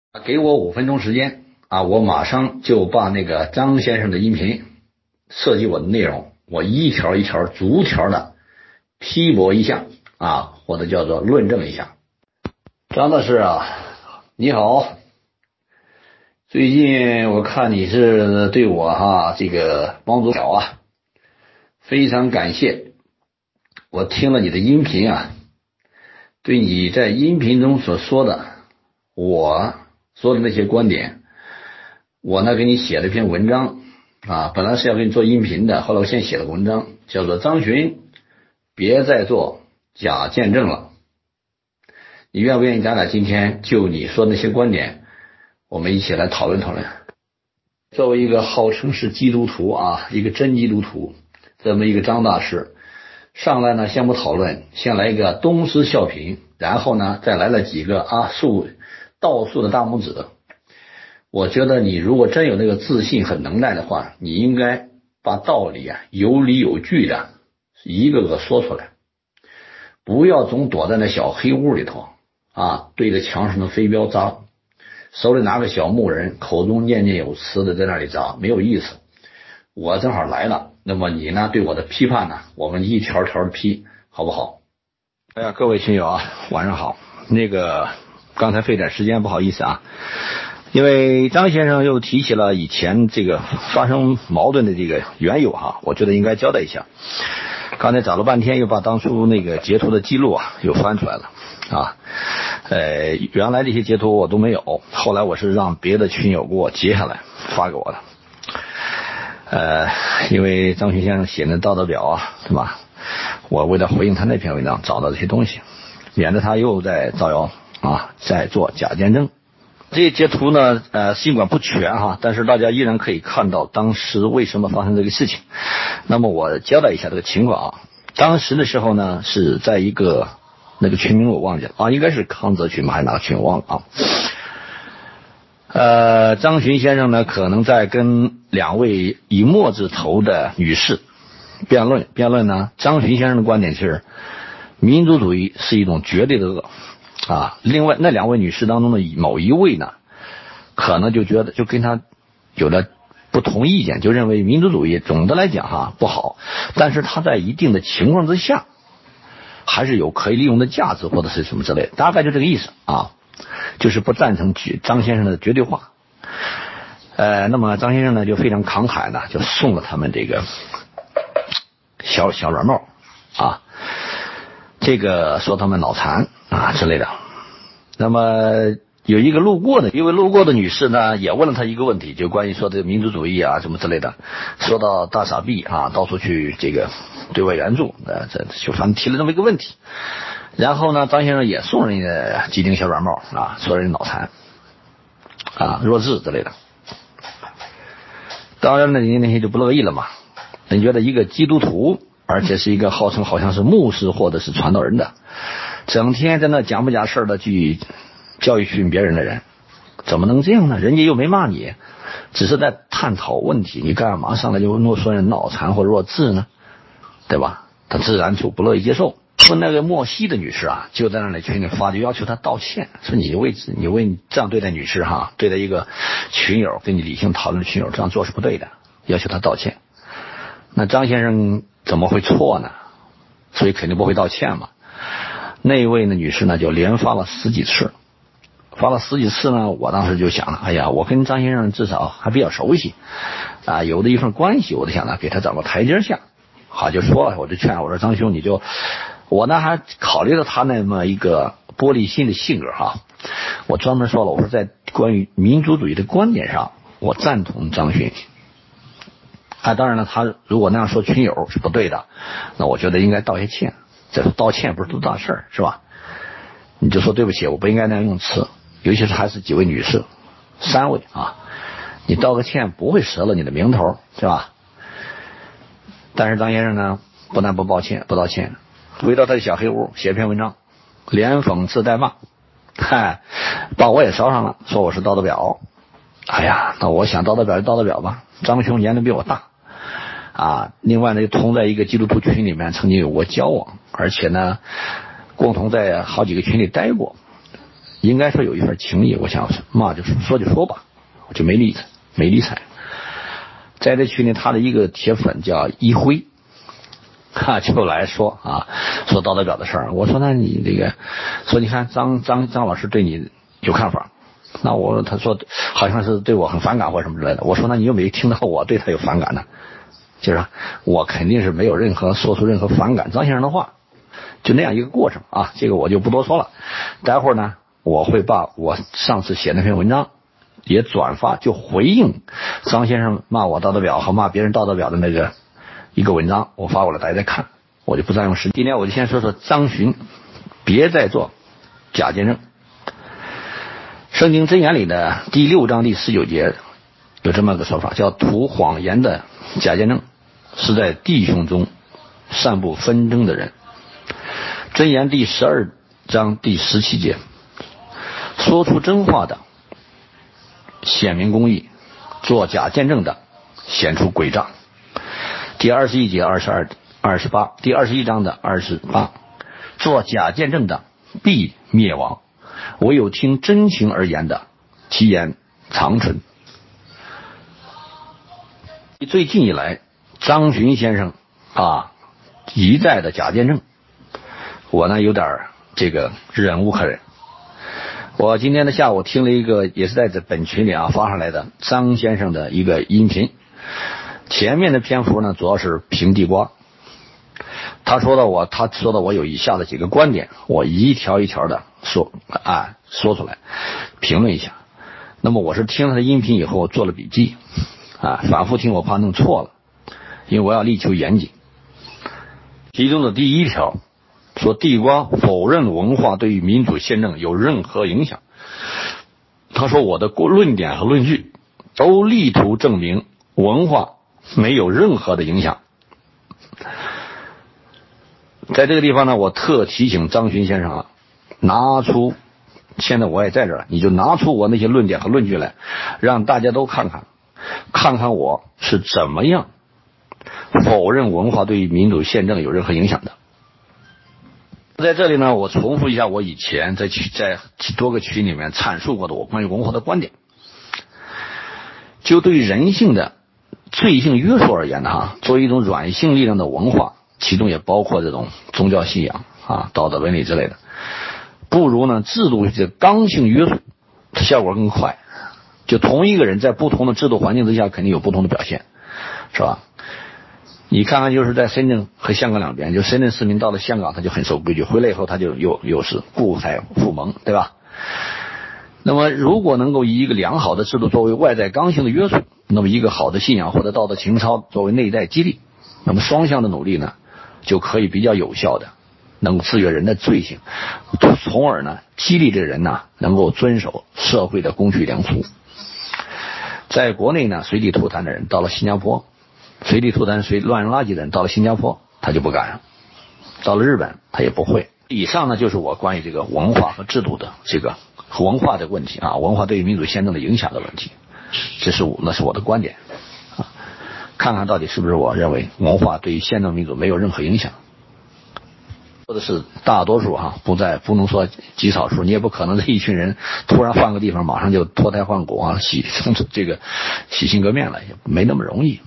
给我5分钟时间啊，我马上就把那个张先生的音频涉及我的内容，我一条一条逐条的批驳一下啊，或者叫做论证一下。张大师啊，你好，最近我看你是对我这个帮助小啊，非常感谢。我听了你的音频啊，对你在音频中所说的，我说的那些观点，我呢给你写了一篇文章啊，本来是要给你做音频的，后来我先写了文章，叫做张巡别再做假见证了。你愿不愿意咱俩今天就你说那些观点，我们一起来讨论讨论？作为一个号称是基督徒啊，一个真基督徒，这么一个张大师，上来呢先不讨论，先来一个东施效颦，然后呢再来了几个倒数的大拇指。我觉得你如果真有那个自信和能耐的话，你应该把道理有理有据的一个个说出来，不要总躲在那小黑屋里头对着墙上的飞镖扎，手里拿个小木人，口中念念有词的在那里扎，没有意思。我正好来了，那么你呢对我的批判呢，我们一条条的批，好不好？哎呀，各位群友啊，晚上好。那个刚才费点时间，不好意思啊，因为张先生又提起了以前这个发生矛盾的这个缘由我觉得应该交代一下。刚才找了半天，又把当初那个截图的记录又翻出来了原来这些截图我都没有，后来我是让别的群友给我截下来发给我的。因为张巡先生写的道德表对吧？我为了回应他那篇文章找到这些东西，免得他又在造谣在做假见证。这些截图呢尽管不全但是大家依然可以看到当时为什么发生这个事情。那么我交代一下这个情况当时的时候呢是在一个那个群名我忘记了应该是康泽群还是哪个群我忘了张巡先生呢可能在跟2位以墨字头的女士辩论呢，张巡先生的观点是民族主义是一种绝对的恶另外那2位女士当中的某一位呢，可能就觉得就跟他有了不同意见，就认为民族主义总的来讲不好，但是他在一定的情况之下还是有可以利用的价值或者是什么之类的，大概就这个意思就是不赞成张先生的绝对化。那么张先生呢就非常慷慨的就送了他们这个小软帽这个说他们脑残之类的。那么有一位路过的女士呢也问了他一个问题，就关于说这个民族主义什么之类的，说到大傻逼到处去这个对外援助这就反正提了这么一个问题。然后呢张先生也送人家几顶小软帽说人脑残弱智之类的。当然呢人家那些就不乐意了嘛，人觉得一个基督徒，而且是一个号称好像是牧师或者是传道人的，整天在那讲不讲事的去教育训别人的人，怎么能这样呢？人家又没骂你，只是在探讨问题，你干嘛上来就说人脑残或弱智呢？对吧？他自然就不乐意接受。说那个莫西的女士就在那里群里发，就要求他道歉，说你为这样对待女士对待一个群友跟你理性讨论的群友，这样做是不对的，要求他道歉。那张先生怎么会错呢？所以肯定不会道歉嘛。那位呢女士呢就连发了十几次呢，我当时就想了，哎呀，我跟张先生至少还比较熟悉有的一份关系，我就想呢给他找个台阶下就说了，我就劝我说张兄我呢还考虑到他那么一个玻璃心的性格我专门说了，我说在关于民族主义的观点上我赞同张巡当然了，他如果那样说群友是不对的，那我觉得应该道些歉，这道歉不是多大事是吧？你就说对不起，我不应该那样用词，尤其是还是几位女士，3位你道个歉不会折了你的名头是吧？但是张先生呢不但不道歉，回到他的小黑屋写篇文章，连讽刺带骂把我也捎上了，说我是道德表。哎呀，那我想道德表就道德表吧，张兄年龄比我大另外呢同在一个基督徒群里面曾经有过交往，而且呢共同在好几个群里待过， 应该说有一份情谊，我想骂就说就说吧，我就没理睬。在这群里，他的一个铁粉叫一辉，就来说说道德表的事儿。我说那你这个说，你看张老师对你有看法，那他说好像是对我很反感或什么之类的。我说那你有没有听到我对他有反感呢？就是我肯定是没有说出任何反感张先生的话，就那样一个过程这个我就不多说了。待会儿呢，我会把我上次写那篇文章也转发，就回应张先生骂我道德表和骂别人道德表的那个一个文章，我发过来大家再看，我就不占用时间。今天我就先说说张巡别再做假见证。圣经箴言里的第6章第19节有这么个说法，叫吐谎言的假见证是在弟兄中散布纷争的人。箴言第12章第17节，说出真话的显明公义，做假见证的显出诡诈。第21节28，第21章的28，做假见证的必灭亡，唯有听真情而言的，其言长存。最近以来，张巡先生一再的假见证，我呢有点这个忍无可忍。我今天的下午听了一个也是在本群里发上来的张先生的一个音频，前面的篇幅呢主要是评地瓜。他说到我有以下的几个观点，我一条一条的说出来评论一下。那么我是听了他的音频以后做了笔记反复听，我怕弄错了，因为我要力求严谨。其中的第一条说，地瓜否认文化对于民主宪政有任何影响。他说我的论点和论据都力图证明文化没有任何的影响。在这个地方呢，我特提醒张巡先生拿出，现在我也在这儿，你就拿出我那些论点和论据来，让大家都看看我是怎么样否认文化对于民主宪政有任何影响的。在这里呢，我重复一下我以前在多个群里面阐述过的我关于文化的观点。就对于人性的罪性约束而言作为一种软性力量的文化，其中也包括这种宗教信仰道德伦理之类的，不如呢制度的刚性约束，它效果更快。就同一个人在不同的制度环境之下肯定有不同的表现，是吧？你看看就是在深圳和香港两边，就深圳市民到了香港他就很守规矩，回来以后他就又是故态复萌，对吧？那么如果能够以一个良好的制度作为外在刚性的约束，那么一个好的信仰或者道德情操作为内在激励，那么双向的努力呢就可以比较有效的能够制约人的罪行，从而呢激励这人能够遵守社会的公序良俗。在国内呢随地吐痰的人到了新加坡，随地吐痰乱扔垃圾的人到了新加坡他就不敢，到了日本他也不会。以上呢就是我关于这个文化和制度的这个文化的问题文化对于民主宪政的影响的问题，那是我的观点看看到底是不是我认为文化对于宪政民主没有任何影响。说的是大多数不能说极少数，你也不可能这一群人突然换个地方马上就脱胎换骨洗心革面了，也没那么容易。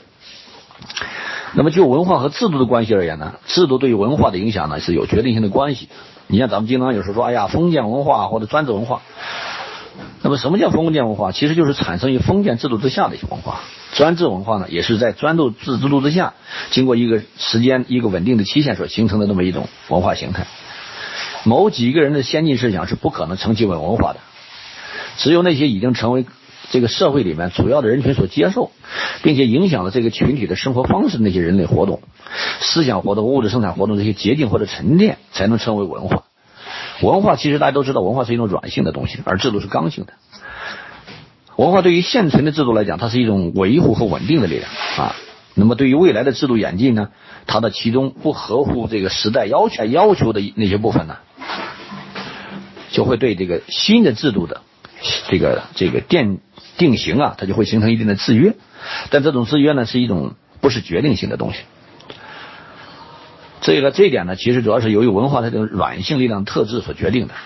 那么就文化和制度的关系而言呢，制度对于文化的影响呢是有决定性的关系。你看咱们经常有时候说封建文化或者专制文化，那么什么叫封建文化？其实就是产生于封建制度之下的一些文化。专制文化呢也是在专制制度之下经过一个时间一个稳定的期限所形成的那么一种文化形态。某几个人的先进思想是不可能成其为文化的，只有那些已经成为这个社会里面主要的人群所接受，并且影响了这个群体的生活方式的那些人类活动、思想活动、物质生产活动这些捷径或者沉淀，才能称为文化。文化其实大家都知道，文化是一种软性的东西，而制度是刚性的。文化对于现存的制度来讲，它是一种维护和稳定的力量那么对于未来的制度演进呢，它的其中不合乎这个时代要求的那些部分呢，就会对这个新的制度的这个定型它就会形成一定的制约。但这种制约呢是一种不是决定性的东西。这一点呢其实主要是由于文化它这种软性力量特质所决定的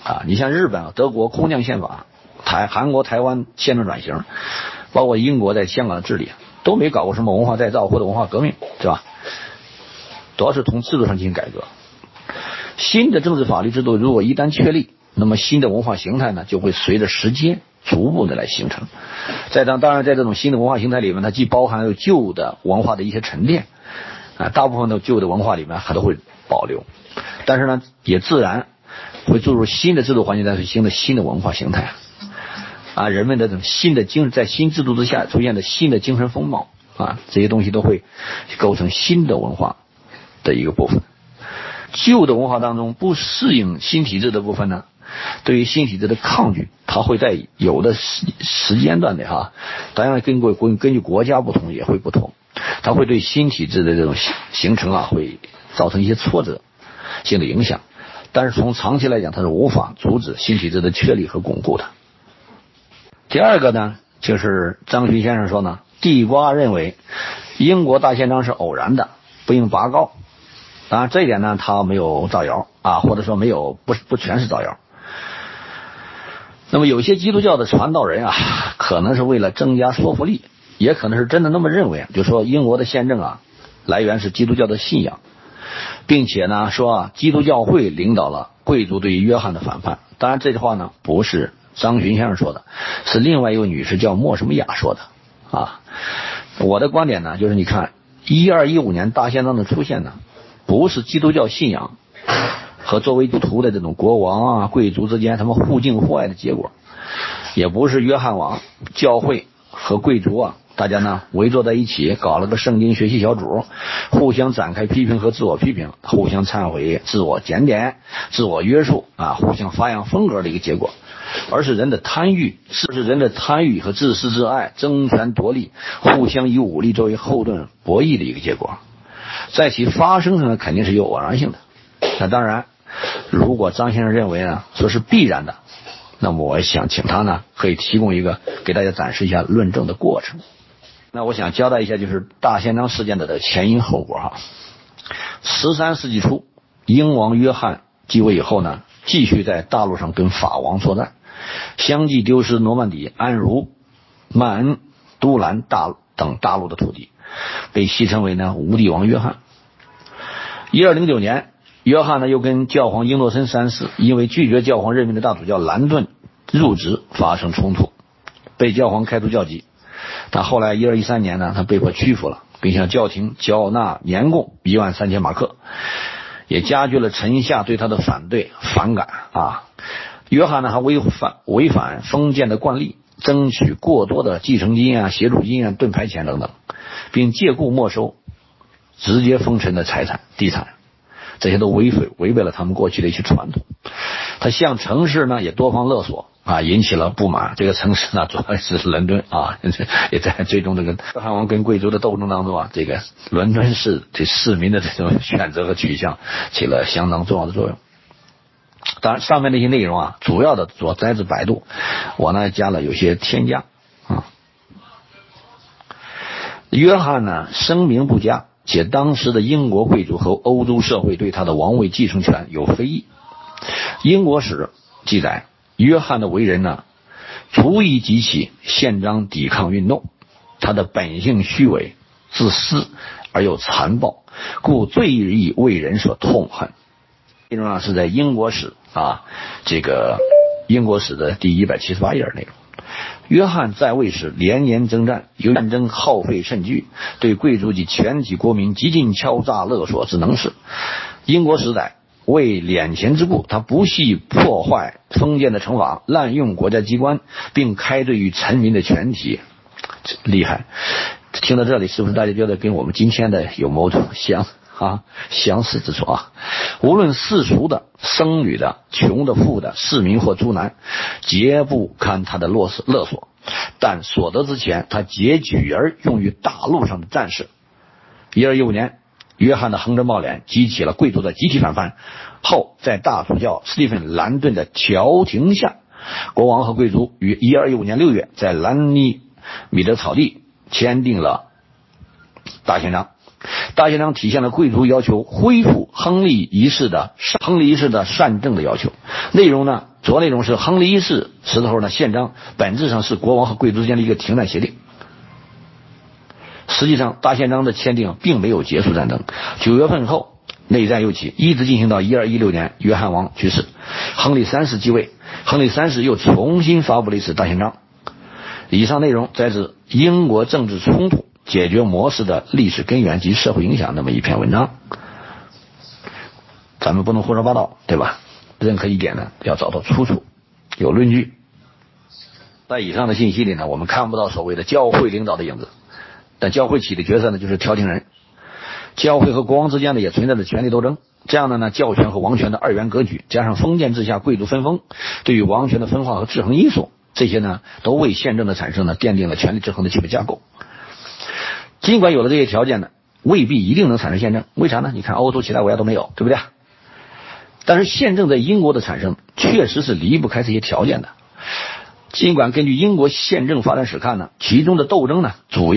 啊。你像日本、德国空降宪法，韩国、台湾宪政转型，包括英国在香港的治理，都没搞过什么文化再造或者文化革命，是吧？主要是从制度上进行改革。新的政治法律制度如果一旦确立，那么新的文化形态呢，就会随着时间逐步的来形成。当然在这种新的文化形态里面，它既包含了旧的文化的一些沉淀啊，大部分的旧的文化里面还都会保留，但是呢，也自然会注入新的制度环境，但是新的文化形态啊，人们的这种新的在新制度之下出现的新的精神风貌啊，这些东西都会构成新的文化的一个部分。旧的文化当中不适应新体制的部分呢，对于新体制的抗拒，它会在有的时间段内当然根据国家不同也会不同，它会对新体制的这种形成会造成一些挫折性的影响，但是从长期来讲，它是无法阻止新体制的确立和巩固的。第二个呢，就是张勋先生说呢，地瓜认为英国大宪章是偶然的，不应拔高。当然这一点呢，他没有造谣啊，或者说不全是造谣。那么有些基督教的传道人可能是为了增加说服力，也可能是真的那么认为，就说英国的宪政来源是基督教的信仰，并且呢说基督教会领导了贵族对于约翰的反叛。当然这句话呢不是张巡先生说的，是另外一位女士叫莫什么雅说的啊。我的观点呢就是，你看1215年大宪章的出现呢，不是基督教信仰和作为主的这种国王贵族之间他们互敬互爱的结果，也不是约翰王教会和贵族大家呢围坐在一起搞了个圣经学习小组，互相展开批评和自我批评，互相忏悔、自我检点、自我约束互相发扬风格的一个结果，而是人的贪欲和自私自爱、争权夺利、互相以武力作为后盾博弈的一个结果。在其发生上呢，肯定是有偶然性的。那当然，如果张先生认为呢说是必然的，那么我想请他呢可以提供一个给大家展示一下论证的过程。那我想交代一下，就是大宪章事件的前因后果13世纪初，英王约翰继位以后呢，继续在大陆上跟法王作战，相继丢失诺曼底、安茹、曼恩、都兰等大陆的土地，被戏称为呢无地王约翰。1209年，约翰呢又跟教皇英诺森三世因为拒绝教皇任命的大主教兰顿入职发生冲突，被教皇开除教籍。但后来1213年呢，他被迫屈服了，并向教廷缴纳年贡13000马克，也加剧了臣下对他的反感约翰呢还违反封建的惯例，争取过多的继承金协助金盾牌钱等等，并借故没收直接封臣的财产地产，这些都违背了他们过去的一些传统。他向城市呢也多方勒索引起了不满。这个城市呢主要是伦敦也在最终这个约翰王跟贵族的斗争当中这个伦敦市对市民的这种选择和取向起了相当重要的作用。当然上面那些内容主要的所摘自百度，我呢加了有些添加约翰呢声名不佳，且当时的英国贵族和欧洲社会对他的王位继承权有非议。英国史记载，约翰的为人呢足以激起宪章抵抗运动，他的本性虚伪、自私而又残暴，故最易为人所痛恨。内容是在英国史这个英国史的第178页内容。约翰在位时连年征战，由战争耗费甚巨，对贵族及全体国民极尽敲诈勒索之能事。英国时代为敛钱之故，他不惜破坏封建的惩罚，滥用国家机关，并开罪于臣民的全体。厉害！听到这里，是不是大家觉得跟我们今天的有某种相似之处无论世俗的、僧侣的、穷的、富的、市民或诸男，皆不堪他的勒索，但所得之钱，他皆举而用于大陆上的战事。1215年，约翰的横征暴敛激起了贵族的集体反叛后，在大主教斯蒂芬·兰顿的调停下，国王和贵族于1215年6月在兰尼米德草地签订了大宪章， 大宪章体现了贵族要求恢复亨利一世的善政的要求。内容呢，主要内容是亨利一世时候呢，宪章本质上是国王和贵族之间的一个停战协定。实际上，大宪章的签订并没有结束战争。9月份后，内战又起，一直进行到1216年，约翰王去世，亨利三世继位。亨利三世又重新发布了一次大宪章。以上内容摘自《英国政治冲突解决模式的历史根源及社会影响》那么一篇文章。咱们不能胡说八道，对吧？任何一点呢，要找到出处，有论据。在以上的信息里呢，我们看不到所谓的教会领导的影子，但教会起的角色呢，就是调停人。教会和国王之间呢，也存在着权力斗争。这样的呢，教权和王权的二元格局，加上封建制下贵族分封，对于王权的分化和制衡因素，这些呢，都为宪政的产生呢，奠定了权力制衡的基本架构。尽管有了这些条件呢，未必一定能产生宪政。为啥呢？你看欧洲其他国家都没有，对不对？但是宪政在英国的产生，确实是离不开这些条件的。尽管根据英国宪政发展史看呢，其中的斗争与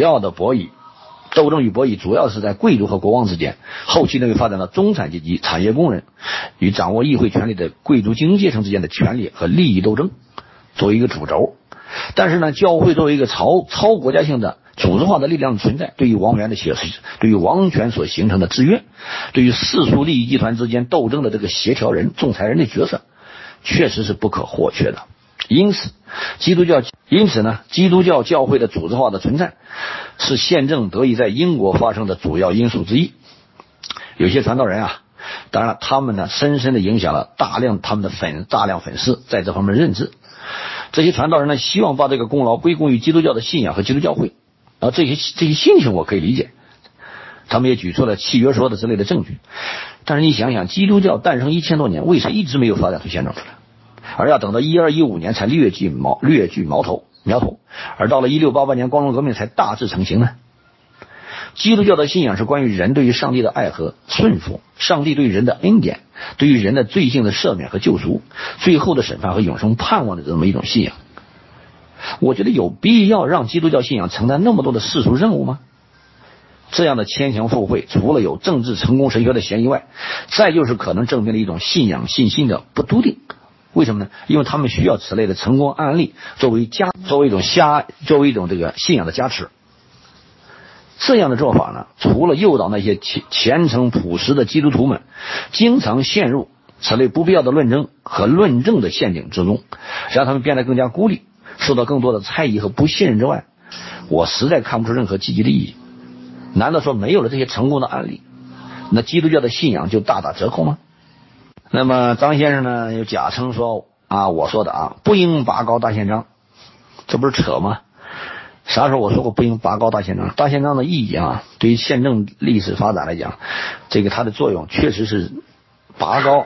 博弈主要是在贵族和国王之间，后期呢又发展到中产阶级、产业工人与掌握议会权力的贵族精英阶层之间的权力和利益斗争作为一个主轴。但是呢，教会作为一个超国家性的组织化的力量的存在，对于王权所形成的制约，对于世俗利益集团之间斗争的这个协调人、仲裁人的角色，确实是不可或缺的。因此呢，基督教教会的组织化的存在是宪政得以在英国发生的主要因素之一。有些传道人啊，当然他们呢深深的影响了大量粉丝在这方面认知。这些传道人呢希望把这个功劳归功于基督教的信仰和基督教会，然后这些心情我可以理解，他们也举出了契约说的之类的证据。但是你想想，基督教诞生1000多年，为啥一直没有发展出宪政出来？而要等到1215年才略具苗头，而到了1688年光荣革命才大致成型呢？基督教的信仰是关于人对于上帝的爱和顺服，上帝对于人的恩典，对于人的罪性的赦免和救赎，最后的审判和永生盼望的这么一种信仰。我觉得有必要让基督教信仰承担那么多的世俗任务吗？这样的牵强附会，除了有政治成功神学的嫌疑外，再就是可能证明了一种信仰信心的不笃定。为什么呢？因为他们需要此类的成功案例作为一种这个信仰的加持。这样的做法呢，除了诱导那些虔诚朴实的基督徒们经常陷入此类不必要的论争和论证的陷阱之中，让他们变得更加孤立，受到更多的猜疑和不信任之外，我实在看不出任何积极的意义。难道说没有了这些成功的案例，那基督教的信仰就大打折扣吗？那么张先生呢又假称说我说的不应拔高大宪章，这不是扯吗？啥时候我说过不应拔高大宪章？大宪章的意义对于宪政历史发展来讲，这个它的作用确实是拔高，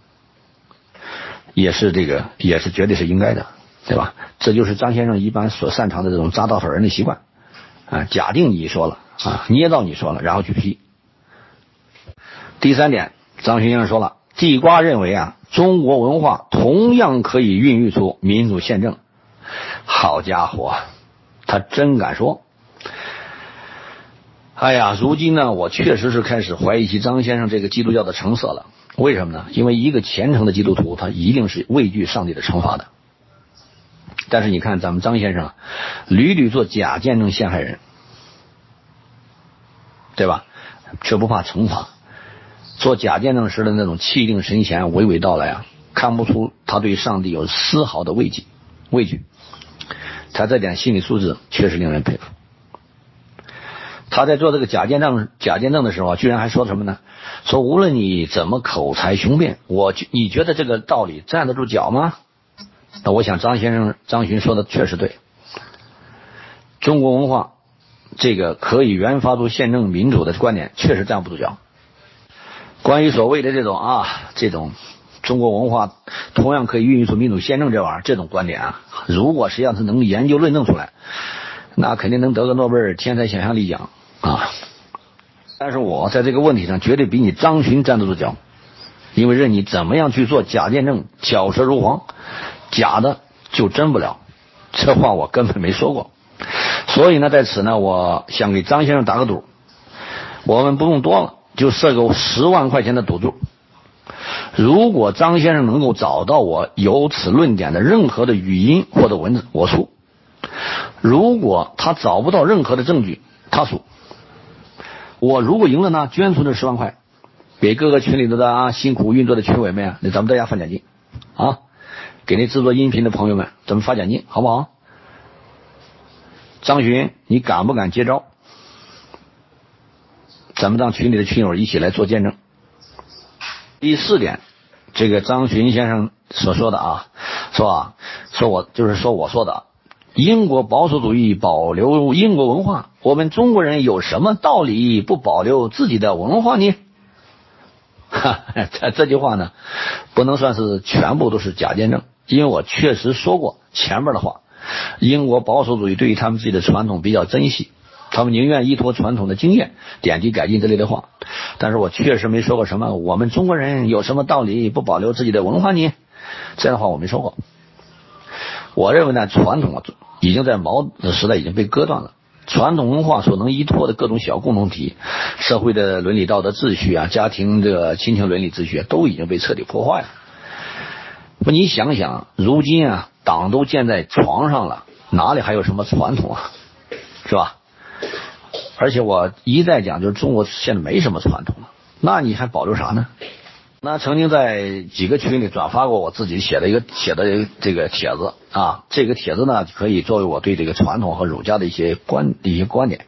也是绝对是应该的，对吧？这就是张先生一般所擅长的这种扎稻草人的习惯假定你说了捏造你说了，然后去批。第三点，张先生说了，地瓜认为中国文化同样可以孕育出民主宪政。好家伙，他真敢说。如今呢，我确实是开始怀疑起张先生这个基督教的成色了。为什么呢？因为一个虔诚的基督徒，他一定是畏惧上帝的惩罚的。但是你看咱们张先生屡屡做假见证陷害人，对吧？却不怕惩罚。做假见证时的那种气定神闲、娓娓道来看不出他对上帝有丝毫的畏惧。他这点心理素质确实令人佩服。他在做这个假见证的时候居然还说什么呢？说无论你怎么口才雄辩，你觉得这个道理站得住脚吗？那我想张巡说的确实对。中国文化这个可以原发出宪政民主的观点确实站不住脚。关于所谓的这种中国文化同样可以孕育出民主宪政这种观点如果实际上是能研究论证出来，那肯定能得个诺贝尔天才想象力奖但是我在这个问题上绝对比你张巡站得住脚，因为任你怎么样去做假见证，巧舌如簧，假的就真不了，这话我根本没说过。所以呢，在此呢，我想给张先生打个赌， 我们不用多了，就设个10万块钱的赌注。如果张先生能够找到我有此论点的任何的语音或者文字，我输；如果他找不到任何的证据，他输。我如果赢了呢，捐出这10万块给各个群里头的辛苦运作的群委们咱们大家发奖金给那制作音频的朋友们咱们发奖金，好不好？张巡，你敢不敢接招？咱们让群里的群友一起来做见证。第4点，这个张巡先生所说的我说的英国保守主义保留英国文化，我们中国人有什么道理不保留自己的文化呢？这句话呢，不能算是全部都是假见证，因为我确实说过前面的话。英国保守主义对于他们自己的传统比较珍惜，他们宁愿依托传统的经验点滴改进之类的话，但是我确实没说过什么我们中国人有什么道理不保留自己的文化呢？这样的话我没说过。我认为呢，传统已经在毛的时代已经被割断了，传统文化所能依托的各种小共同体，社会的伦理道德秩序家庭的亲情伦理秩序都已经被彻底破坏了。你想想，如今党都建在床上了，哪里还有什么传统是吧？而且我一再讲，就是中国现在没什么传统了，那你还保留啥呢？那曾经在几个群里转发过我自己写的这个帖子这个帖子呢，可以作为我对这个传统和儒家的一些观点。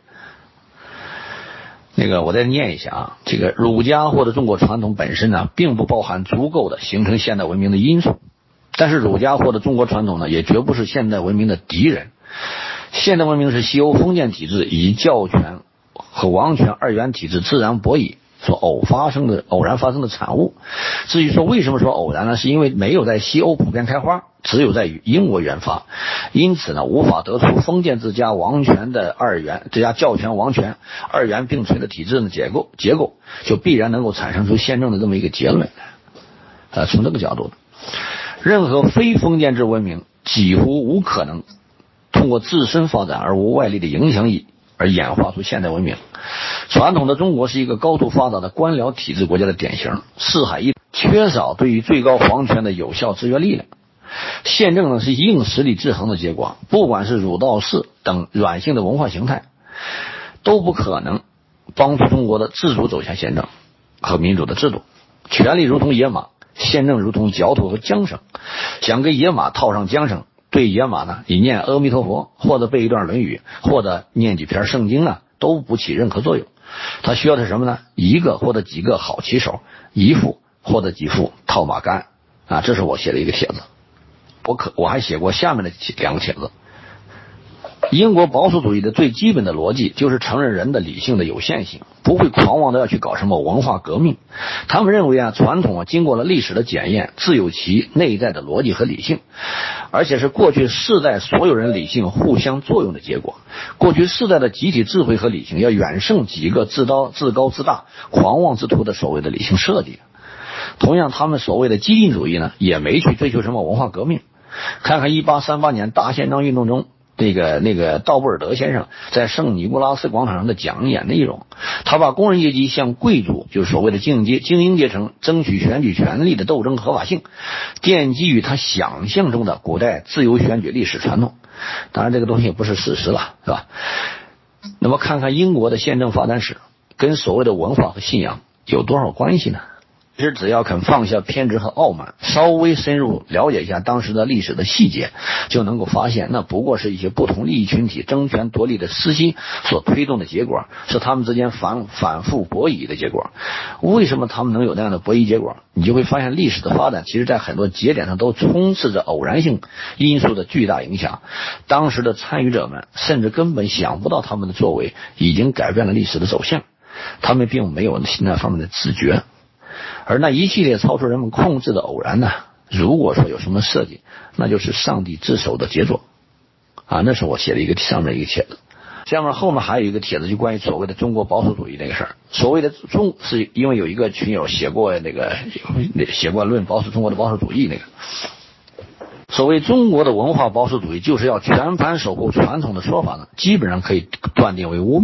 我再念一下这个儒家或者中国传统本身呢，并不包含足够的形成现代文明的因素，但是儒家或者中国传统呢，也绝不是现代文明的敌人。现代文明是西欧封建体制以及教权和王权二元体制自然博弈所偶然发生的产物。至于说为什么说偶然呢，是因为没有在西欧普遍开花，只有在英国原发，因此呢，无法得出封建制加王权的加教权王权二元并存的体制的结构，就必然能够产生出宪政的这么一个结论。从这个角度，任何非封建制文明几乎无可能通过自身发展而无外力的影响力而演化出现代文明。传统的中国是一个高度发达的官僚体制国家的典型，四海一缺少对于最高皇权的有效制约力量。宪政呢是硬实力制衡的结果，不管是儒道释等软性的文化形态，都不可能帮助中国的自主走向宪政和民主的制度。权力如同野马，宪政如同狡兔和缰绳，想给野马套上缰绳，对野马呢，你念阿弥陀佛或者背一段论语或者念几篇圣经都不起任何作用。他需要的是什么呢？一个或者几个好骑手，一副或者几副套马杆这是我写的一个帖子。我还写过下面的2个帖子。英国保守主义的最基本的逻辑就是承认人的理性的有限性，不会狂妄的要去搞什么文化革命。他们认为传统经过了历史的检验，自有其内在的逻辑和理性，而且是过去世代所有人理性互相作用的结果。过去世代的集体智慧和理性要远胜几个自高自大狂妄之徒的所谓的理性设计。同样，他们所谓的激进主义呢，也没去追求什么文化革命。看看1838年大宪章运动中那个道布尔德先生在圣尼古拉斯广场上的讲演内容，他把工人阶级向贵族，就是所谓的精英阶层争取选举权利的斗争合法性，奠基于他想象中的古代自由选举历史传统。当然这个东西也不是事实了，是吧？那么看看英国的宪政发展史跟所谓的文化和信仰有多少关系呢？其实只要肯放下偏执和傲慢，稍微深入了解一下当时的历史的细节，就能够发现那不过是一些不同利益群体争权夺利的私心所推动的结果，是他们之间反复博弈的结果。为什么他们能有那样的博弈结果？你就会发现历史的发展其实在很多节点上都充斥着偶然性因素的巨大影响，当时的参与者们甚至根本想不到他们的作为已经改变了历史的走向，他们并没有那方面的自觉。而那一系列超出人们控制的偶然呢，如果说有什么设计，那就是上帝之手的杰作那是我写的上面一个帖子。下面后面还有一个帖子，就关于所谓的中国保守主义那个事儿。所谓的是因为有一个群友写过论保守中国的保守主义那个。所谓中国的文化保守主义就是要全盘守护传统的说法呢，基本上可以断定为污蔑。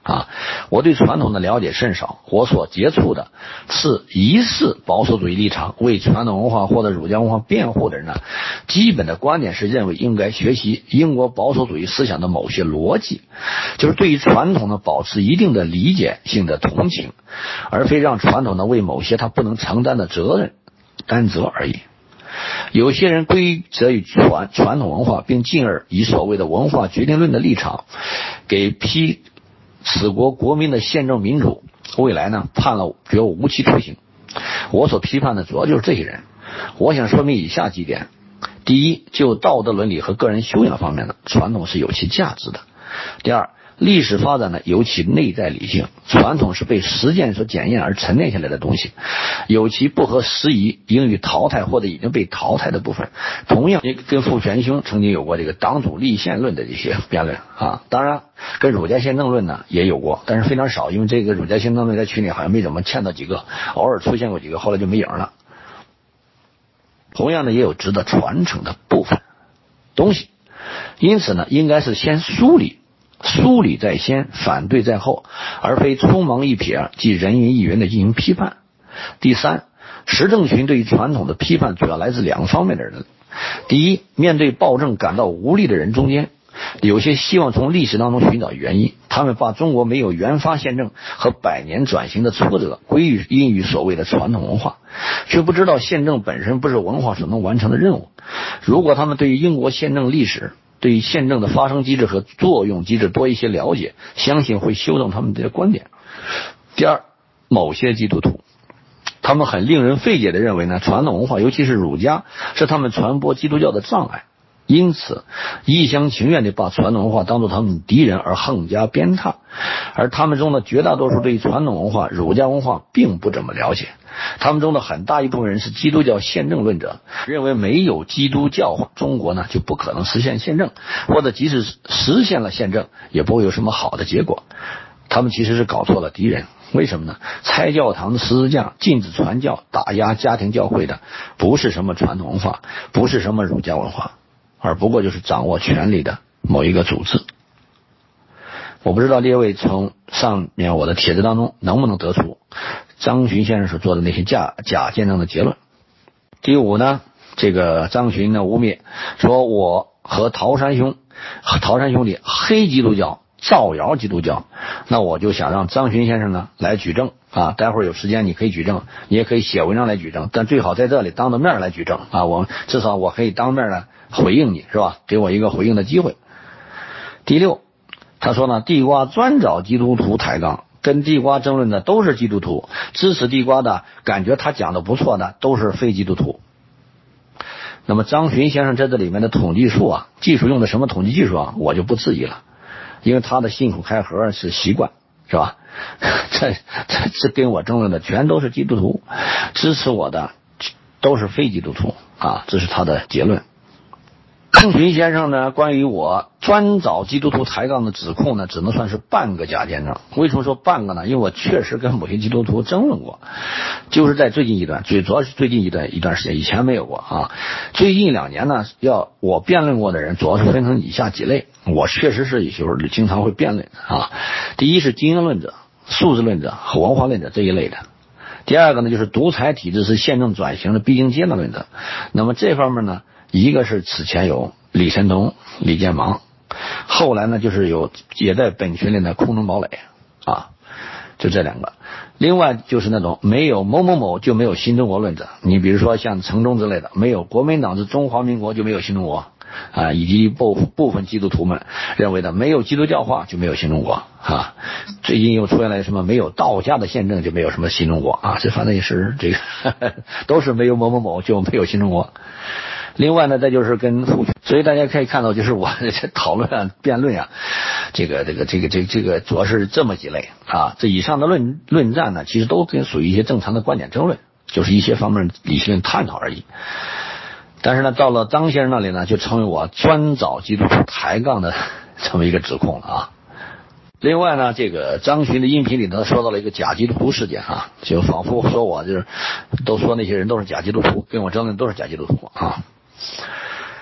啊，我对传统的了解甚少，我所接触的是疑似保守主义立场为传统文化或者儒家文化辩护的人呢，基本的观点是认为应该学习英国保守主义思想的某些逻辑，就是对于传统的保持一定的理解性的同情，而非让传统的为某些他不能承担的责任担责而已。有些人归责于传统文化，并进而以所谓的文化决定论的立场给批此国国民的宪政民主，未来呢判了决无期徒刑。我所批判的主要就是这些人。我想说明以下几点：第一，就道德伦理和个人修养方面呢，传统是有其价值的；第二，历史发展呢有其内在理性，传统是被实践所检验而沉淀下来的东西，有其不合时宜应予淘汰或者已经被淘汰的部分。同样跟傅全兄曾经有过这个党主立宪论的一些辩论啊，当然跟儒家宪政论呢也有过，但是非常少，因为这个儒家宪政论在群里好像没怎么见到几个，偶尔出现过几个，后来就没影了。同样呢也有值得传承的部分东西，因此呢应该是先梳理在先，反对在后，而非匆忙一瞥即人云亦云的进行批判。第三，时政群对于传统的批判主要来自两方面的人。第一，面对暴政感到无力的人中间，有些希望从历史当中寻找原因，他们把中国没有原发宪政和100年转型的挫折归因于所谓的传统文化，却不知道宪政本身不是文化所能完成的任务。如果他们对于英国宪政历史，对于宪政的发生机制和作用机制多一些了解，相信会修正他们的观点。第二，某些基督徒他们很令人费解地认为呢，传统文化尤其是儒家是他们传播基督教的障碍，因此一厢情愿地把传统文化当作他们敌人而横加鞭挞。而他们中的绝大多数对于传统文化儒家文化并不怎么了解，他们中的很大一部分人是基督教宪政论者，认为没有基督教化，中国呢就不可能实现宪政，或者即使实现了宪政也不会有什么好的结果。他们其实是搞错了敌人。为什么呢？拆教堂的十字架，禁止传教，打压家庭教会的不是什么传统文化，不是什么儒家文化，而不过就是掌握权力的某一个组织。我不知道列位从上面我的帖子当中能不能得出张巡先生所做的那些假见证的结论。第五呢，这个张巡呢污蔑说我和陶山兄弟黑基督教，造谣基督教，那我就想让张巡先生呢来举证啊，待会儿有时间你可以举证，你也可以写文章来举证，但最好在这里当着面来举证啊，至少我可以当面呢回应你，是吧？给我一个回应的机会。第六，他说呢，地瓜专找基督徒抬杠，跟地瓜争论的都是基督徒，支持地瓜的感觉他讲的不错的都是非基督徒。那么张巡先生在这里面的统计数啊，技术用的什么统计技术啊，我就不质疑了，因为他的信口开河是习惯，是吧？这跟我争论的全都是基督徒，支持我的都是非基督徒啊，这是他的结论。张巡先生呢，关于我专找基督徒抬杠的指控呢，只能算是半个假见证。为什么说半个呢？因为我确实跟某些基督徒争论过，就是在最近一段，主要是最近一段时间，以前没有过啊。最近2年呢，我辩论过的人主要是分成以下几类，我确实是有时候经常会辩论啊。第一是精英论者、素质论者和文化论者这一类的。第二个呢，就是独裁体制是宪政转型的必经阶段论者。那么这方面呢，一个是此前有李神通、李建芒，后来呢就是也在本群里的空中堡垒啊，就这2个。另外就是那种没有某某某就没有新中国论者，你比如说像程中之类的，没有国民党是中华民国就没有新中国啊，以及部分基督徒们认为的没有基督教化就没有新中国啊。最近又出现了什么没有道家的宪政就没有什么新中国啊，这反正也是这个都是没有某某某就没有新中国。另外呢，再就是跟所以大家可以看到，就是我这讨论啊、辩论啊，这个主要是这么几类啊。这以上的论战呢，其实都属于一些正常的观点争论，就是一些方面理性探讨而已。但是呢，到了张先生那里呢，就成为我专找基督徒抬杠的这么一个指控了啊。另外呢，这个张巡的音频里头说到了一个假基督徒事件啊，就仿佛说我就是都说那些人都是假基督徒，跟我争论都是假基督徒啊。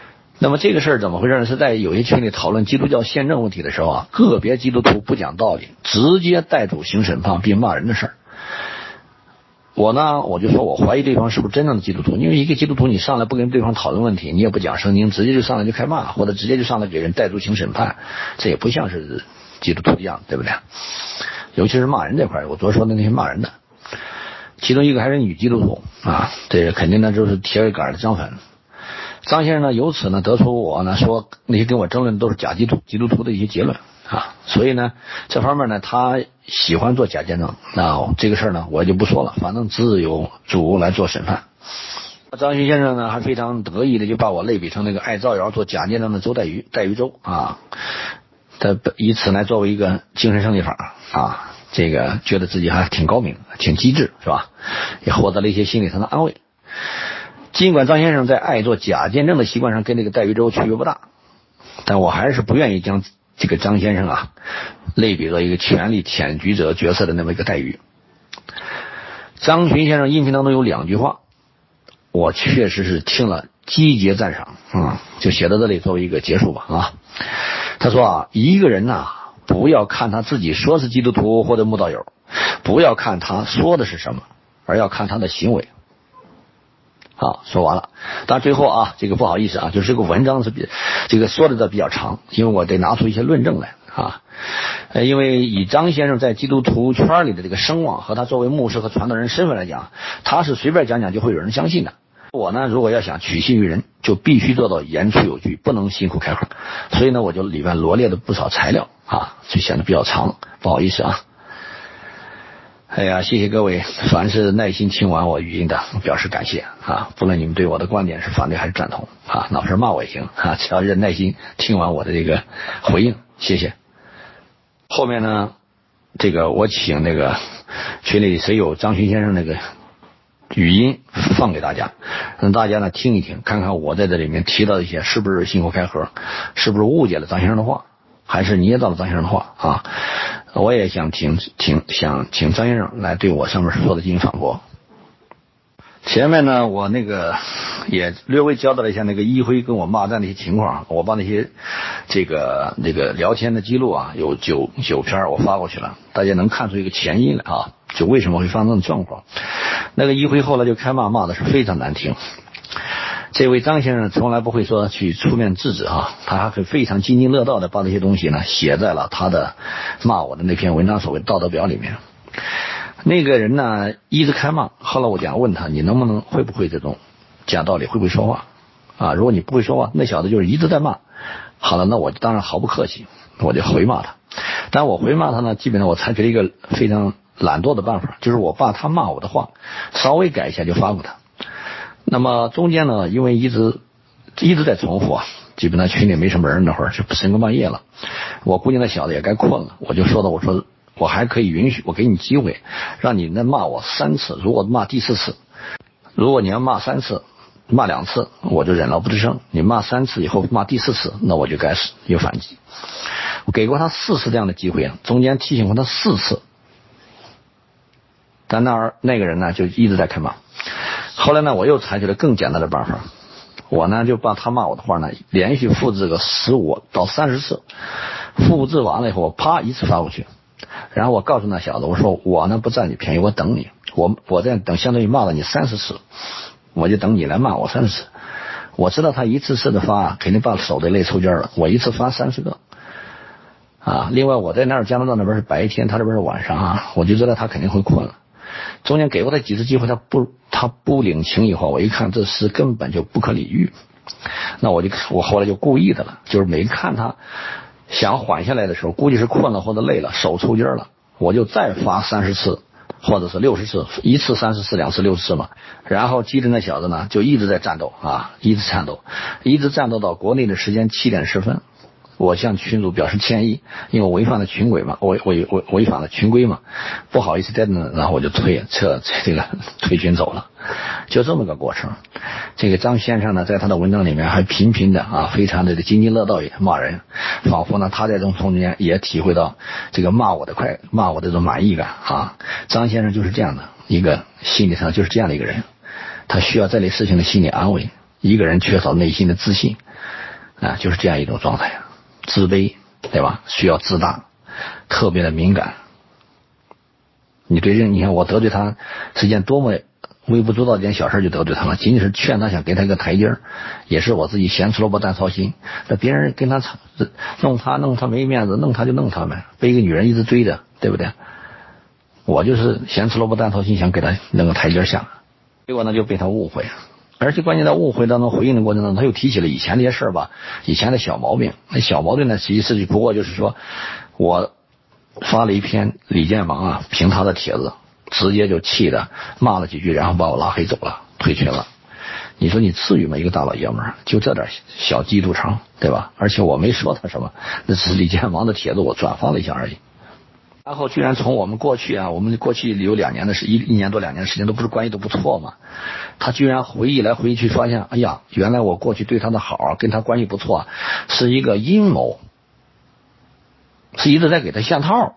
那么这个事儿怎么回事呢？是在有些群里讨论基督教宪政问题的时候啊，个别基督徒不讲道理，直接带主行审判并骂人的事儿。我就说我怀疑对方是不是真正的基督徒，因为一个基督徒你上来不跟对方讨论问题，你也不讲圣经，直接就上来就开骂，或者直接就上来给人带主行审判，这也不像是基督徒一样，对不对？尤其是骂人这块，我昨说的那些骂人的，其中一个还是女基督徒啊，这肯定呢就是铁杆的张粉。张先生呢由此呢得出我呢说那些跟我争论都是假基督徒的一些结论啊，所以呢这方面呢他喜欢做假见证，那这个事儿呢我就不说了，反正自有主来做审判。张勋先生呢还非常得意的就把我类比成那个爱造谣做假见证的周代瑜周啊，他以此来作为一个精神胜利法啊，这个觉得自己还挺高明挺机智是吧，也获得了一些心理上的安慰。尽管张先生在爱做假见证的习惯上跟这个代瑜周区别不大，但我还是不愿意将这个张先生啊类比作一个权力舔局者角色的那么一个待遇。张群先生音频当中有2句话我确实是听了积极赞赏就写到这里作为一个结束吧啊。他说啊，一个人不要看他自己说是基督徒或者慕道友，不要看他说的是什么，而要看他的行为。说完了。当然最后这个不好意思就是这个文章是这个说的比较长，因为我得拿出一些论证来因为以张先生在基督徒圈里的这个声望和他作为牧师和传道人身份来讲，他是随便讲讲就会有人相信的。我呢如果要想取信于人，就必须做到言出有据，不能信口开河。所以呢我就里边罗列了不少材料就显得比较长，不好意思哎呀，谢谢各位，凡是耐心听完我语音的，表示感谢不论你们对我的观点是反对还是赞同哪怕是骂我也行只要是耐心听完我的这个回应，谢谢。后面呢，这个我请那个群里谁有张群先生那个语音放给大家，让大家呢听一听，看看我在这里面提到一些是不是信口开河，是不是误解了张先生的话，还是捏造了张先生的话我也想请张先生来对我上面说的进行反驳。前面呢我那个也略微交代了一下那个一辉跟我骂战的一些情况，我把那些这个聊天的记录有9篇我发过去了，大家能看出一个前因来就为什么会发生这种状况。那个一辉后来就开骂的是非常难听，这位张先生从来不会说去出面制止他还会非常津津乐道的把这些东西呢写在了他的骂我的那篇文章所谓道德表里面。那个人呢一直开骂，后来我想问他，你会不会这种讲道理，会不会说话如果你不会说话，那小子就是一直在骂。好了，那我当然毫不客气，我就回骂他。但我回骂他呢，基本上我采取了一个非常懒惰的办法，就是我把他骂我的话稍微改一下就发给他。那么中间呢因为一直在重复基本上群里没什么人，那会儿就深更半夜了，我估计那小子也该困了，我就说我说我还可以允许，我给你机会让你再骂我3次，如果骂第4次，如果你要骂3次骂2次我就忍了不吱声，你骂3次以后骂第4次，那我就该有反击。我给过他4次这样的机会中间提醒过他4次，但那个人呢就一直在开骂。后来呢我又采取了更简单的办法，我呢就把他骂我的话呢连续复制个15到30次，复制完了以后我啪一次发过去，然后我告诉那小子，我说我呢不占你便宜，我等你，我在等，相当于骂了你30次，我就等你来骂我30次。我知道他一次次的发肯定把手都累抽筋了，我一次发30个另外我在那儿加拿大那边是白天，他这边是晚上我就知道他肯定会困了。中间给过他几次机会，他不领情以后，我一看这事根本就不可理喻，那我后来就故意的了，就是每看他想缓下来的时候，估计是困了或者累了，手抽筋了，我就再发30次或者是60次，一次30次，2次60次嘛。然后机智那小子呢就一直在战斗一直战斗到国内的时间7点10分。我向群主表示歉意，因为我违反了群规嘛，我违反了群规嘛，不好意思在那，然后我就退群走了，就这么个过程。这个张先生呢，在他的文章里面还频频的非常的津津乐道也骂人，仿佛呢他在中间也体会到这个骂我的这种满意感张先生就是这样的一个心理上就是这样的一个人，他需要这类事情的心理安慰。一个人缺少内心的自信， 啊，就是这样一种状态，自卑，对吧？需要自大，特别的敏感。你对人，你看我得罪他是件多么微不足道的一件小事就得罪他了，仅仅是劝他，想给他一个台阶，也是我自己咸吃萝卜淡操心。那别人跟他弄他没面子，弄他就弄他们，被一个女人一直追着，对不对？我就是咸吃萝卜淡操心，想给他弄个台阶下，结果呢就被他误会。而且关键在误会当中回应的过程当中，他又提起了以前那些事吧，以前的小毛病。那小毛病呢，其实不过就是说，我发了一篇李建王啊评他的帖子，直接就气的骂了几句，然后把我拉黑走了，退群了。你说你至于吗？一个大老爷们儿就这点小嫉妒成，对吧？而且我没说他什么，那只是李建王的帖子我转发了一下而已。然后居然从我们过去啊，我们过去有2年的一年多2年的时间都不是关系都不错嘛，他居然回忆来回忆去发现，哎呀，原来我过去对他的好，跟他关系不错，是一个阴谋，是一直在给他下套。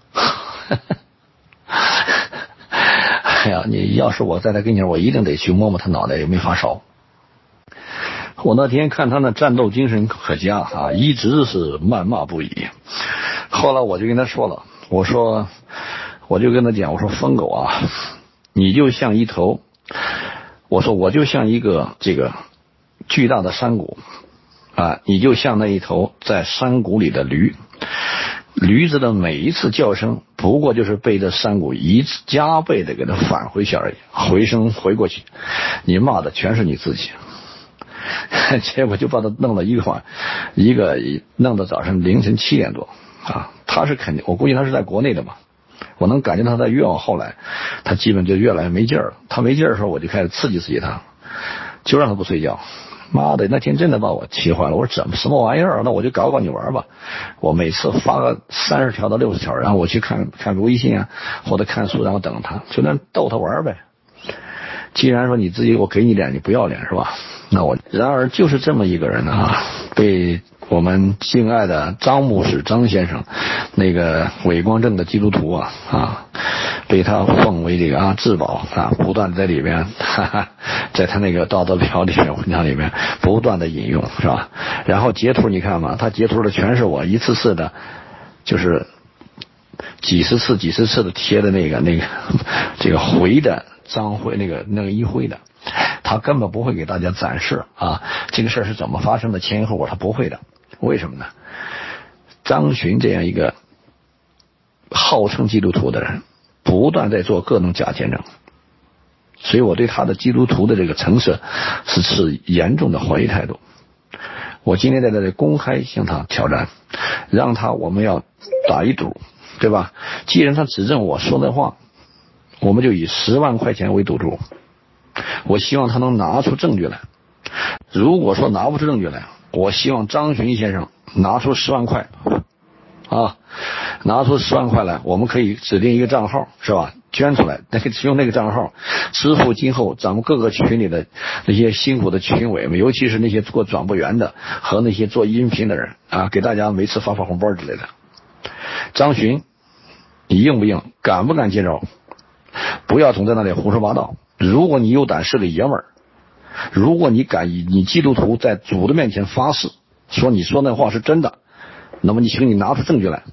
哎呀，你要是我在他跟前，我一定得去摸摸他脑袋有没有发烧。我那天看他那战斗精神可嘉啊，一直是谩骂不已。后来我就跟他说了，我就跟他讲，我说疯狗啊，你就像一头，我说我就像一个这个巨大的山谷啊，你就像那一头在山谷里的驴。驴子的每一次叫声，不过就是被这山谷加倍的给它返回去而已，回声回过去，你骂的全是你自己。结果就把他弄了一个弄到早上凌晨7点多啊，他是肯定，我估计他是在国内的嘛，我能感觉他在越往后来，他基本就越来越没劲儿了。他没劲儿的时候，我就开始刺激他，就让他不睡觉。妈的，那天真的把我气坏了。我说什么玩意儿？那我就搞搞你玩吧。我每次发个30条到60条，然后我去看微信啊，或者看书，然后等他，就那逗他玩呗。既然说你自己我给你脸，你不要脸是吧？那我然而就是这么一个人啊，被我们敬爱的张牧师张先生，那个伪光正的基督徒啊，被他奉为这个至宝啊，不断在里边，在他那个道德表里面文章里面不断的引用是吧？然后截图你看嘛，他截图的全是我一次次的，就是几十次的贴的那个这个回的张辉那个一辉的。他根本不会给大家展示啊，这个事是怎么发生的，前因后果他不会的。为什么呢？张巡这样一个号称基督徒的人，不断在做各种假见证，所以我对他的基督徒的这个成色是持严重的怀疑态度。我今天在这里公开向他挑战，让我们要打一赌，对吧？既然他指证我说的话，我们就以10万块钱为赌注。我希望他能拿出证据来，如果说拿不出证据来，我希望张巡先生拿出10万块啊，拿出10万块来，我们可以指定一个账号是吧，捐出来，用那个账号支付今后咱们各个群里的那些辛苦的群委们，尤其是那些做转播员的和那些做音频的人啊，给大家每次发红包之类的。张巡你硬不硬，敢不敢接招？不要总在那里胡说八道。如果你有胆是个爷们儿，如果你敢以你基督徒在主的面前发誓说你说那话是真的，那么请你拿出证据来。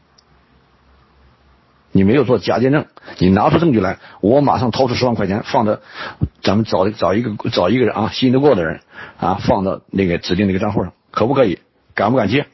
你没有做假见证，你拿出证据来，我马上掏出10万块钱放到咱们找一个人啊，信得过的人啊，放到那个指定那个账户上，可不可以？敢不敢接？